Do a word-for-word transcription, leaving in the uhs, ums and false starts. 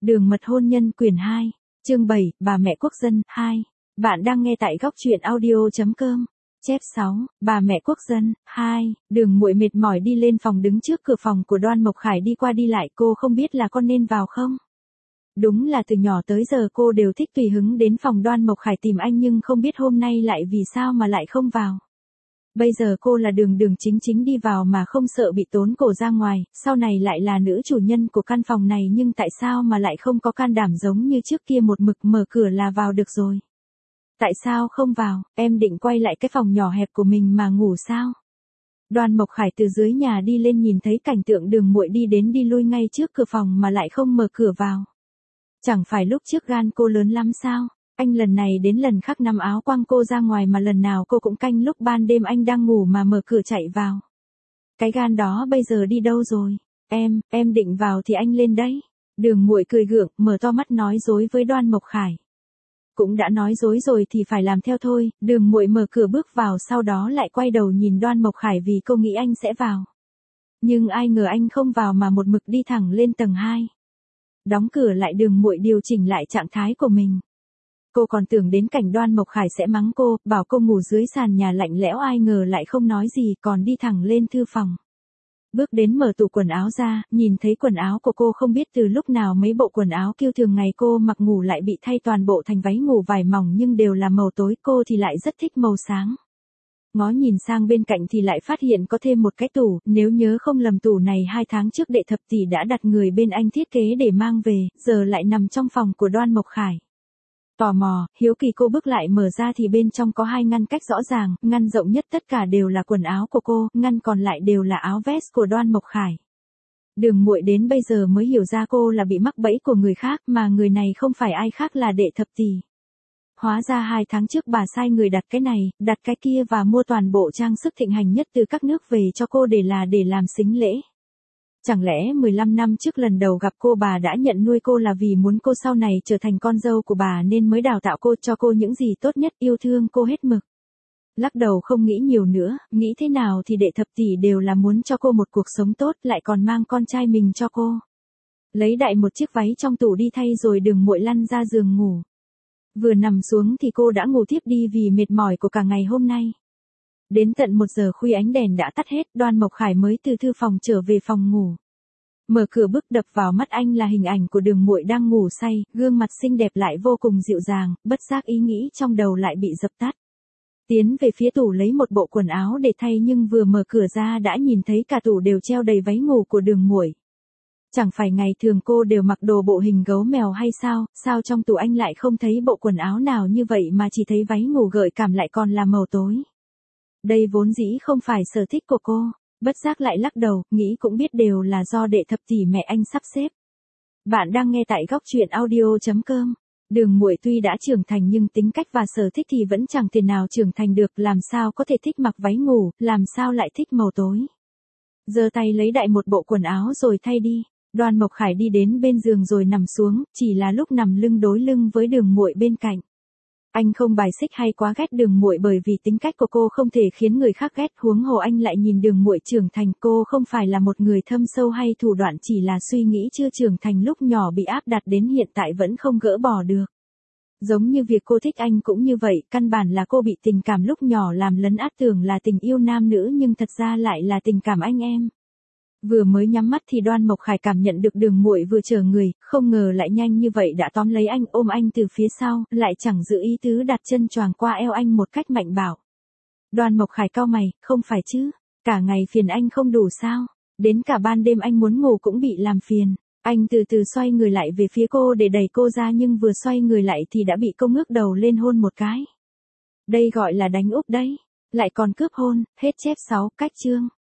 Đường mật hôn nhân quyển hai, chương bảy, bà mẹ quốc dân, hai. Bạn đang nghe tại góc truyện audio.com. Chép sáu, bà mẹ quốc dân, hai. Đường muội mệt mỏi đi lên phòng đứng trước cửa phòng của Đoan Mộc Khải đi qua đi lại, cô không biết là con nên vào không? Đúng là từ nhỏ tới giờ cô đều thích tùy hứng đến phòng Đoan Mộc Khải tìm anh, nhưng không biết hôm nay lại vì sao mà lại không vào. Bây giờ cô là đường đường chính chính đi vào mà không sợ bị tốn cổ ra ngoài, sau này lại là nữ chủ nhân của căn phòng này, nhưng tại sao mà lại không có can đảm giống như trước kia một mực mở cửa là vào được rồi. Tại sao không vào, em định quay lại cái phòng nhỏ hẹp của mình mà ngủ sao? Đoan Mộc Khải từ dưới nhà đi lên nhìn thấy cảnh tượng đường muội đi đến đi lui ngay trước cửa phòng mà lại không mở cửa vào. Chẳng phải lúc trước gan cô lớn lắm sao? Anh lần này đến lần khác nắm áo quăng cô ra ngoài, mà lần nào cô cũng canh lúc ban đêm anh đang ngủ mà mở cửa chạy vào. Cái gan đó bây giờ đi đâu rồi? Em, em định vào thì anh lên đấy. Đường muội cười gượng, mở to mắt nói dối với Đoan Mộc Khải. Cũng đã nói dối rồi thì phải làm theo thôi. Đường muội mở cửa bước vào, sau đó lại quay đầu nhìn Đoan Mộc Khải vì cô nghĩ anh sẽ vào. Nhưng ai ngờ anh không vào mà một mực đi thẳng lên tầng hai. Đóng cửa lại, đường muội điều chỉnh lại trạng thái của mình. Cô còn tưởng đến cảnh Đoan Mộc Khải sẽ mắng cô, bảo cô ngủ dưới sàn nhà lạnh lẽo, ai ngờ lại không nói gì, còn đi thẳng lên thư phòng. Bước đến mở tủ quần áo ra, nhìn thấy quần áo của cô, không biết từ lúc nào mấy bộ quần áo kiêu thường ngày cô mặc ngủ lại bị thay toàn bộ thành váy ngủ vải mỏng nhưng đều là màu tối, cô thì lại rất thích màu sáng. Ngó nhìn sang bên cạnh thì lại phát hiện có thêm một cái tủ, nếu nhớ không lầm tủ này hai tháng trước đệ thập tỷ đã đặt người bên anh thiết kế để mang về, giờ lại nằm trong phòng của Đoan Mộc Khải. Tò mò, hiếu kỳ cô bước lại mở ra thì bên trong có hai ngăn cách rõ ràng, ngăn rộng nhất tất cả đều là quần áo của cô, ngăn còn lại đều là áo vest của Đoan Mộc Khải. Đường muội đến bây giờ mới hiểu ra cô là bị mắc bẫy của người khác, mà người này không phải ai khác là đệ thập tỷ. Hóa ra hai tháng trước bà sai người đặt cái này, đặt cái kia và mua toàn bộ trang sức thịnh hành nhất từ các nước về cho cô để là để làm sính lễ. Chẳng lẽ mười lăm năm trước lần đầu gặp cô bà đã nhận nuôi cô là vì muốn cô sau này trở thành con dâu của bà nên mới đào tạo cô, cho cô những gì tốt nhất, yêu thương cô hết mực. Lắc đầu không nghĩ nhiều nữa, nghĩ thế nào thì đệ thập tỷ đều là muốn cho cô một cuộc sống tốt, lại còn mang con trai mình cho cô. Lấy đại một chiếc váy trong tủ đi thay rồi đường muội lăn ra giường ngủ. Vừa nằm xuống thì cô đã ngủ thiếp đi vì mệt mỏi của cả ngày hôm nay. Đến tận một giờ khuya ánh đèn đã tắt hết, Đoan Mộc Khải mới từ thư phòng trở về phòng ngủ. Mở cửa bước đập vào mắt anh là hình ảnh của đường muội đang ngủ say, gương mặt xinh đẹp lại vô cùng dịu dàng, bất giác ý nghĩ trong đầu lại bị dập tắt. Tiến về phía tủ lấy một bộ quần áo để thay, nhưng vừa mở cửa ra đã nhìn thấy cả tủ đều treo đầy váy ngủ của đường muội. Chẳng phải ngày thường cô đều mặc đồ bộ hình gấu mèo hay sao, sao trong tủ anh lại không thấy bộ quần áo nào như vậy mà chỉ thấy váy ngủ gợi cảm lại còn là màu tối. Đây vốn dĩ không phải sở thích của cô, bất giác lại lắc đầu, nghĩ cũng biết đều là do đệ thập tỷ mẹ anh sắp xếp. Bạn đang nghe tại góc truyện audio.com. Đường muội tuy đã trưởng thành nhưng tính cách và sở thích thì vẫn chẳng thể nào trưởng thành được, làm sao có thể thích mặc váy ngủ, làm sao lại thích màu tối. Giơ tay lấy đại một bộ quần áo rồi thay đi. Đoan Mộc Khải đi đến bên giường rồi nằm xuống, chỉ là lúc nằm lưng đối lưng với đường muội bên cạnh. Anh không bài xích hay quá ghét đường muội bởi vì tính cách của cô không thể khiến người khác ghét, huống hồ anh lại nhìn đường muội trưởng thành, cô không phải là một người thâm sâu hay thủ đoạn, chỉ là suy nghĩ chưa trưởng thành lúc nhỏ bị áp đặt đến hiện tại vẫn không gỡ bỏ được. Giống như việc cô thích anh cũng như vậy, căn bản là cô bị tình cảm lúc nhỏ làm lấn át, tưởng là tình yêu nam nữ nhưng thật ra lại là tình cảm anh em. Vừa mới nhắm mắt thì Đoan Mộc Khải cảm nhận được đường muội vừa trở người, không ngờ lại nhanh như vậy đã tóm lấy anh, ôm anh từ phía sau, lại chẳng giữ ý tứ đặt chân choàng qua eo anh một cách mạnh bạo. Đoan Mộc Khải cau mày, không phải chứ, cả ngày phiền anh không đủ sao, đến cả ban đêm anh muốn ngủ cũng bị làm phiền. Anh từ từ xoay người lại về phía cô để đẩy cô ra, nhưng vừa xoay người lại thì đã bị cô ngước đầu lên hôn một cái. Đây gọi là đánh úp đấy, lại còn cướp hôn. Hết chép sáu, cách chương.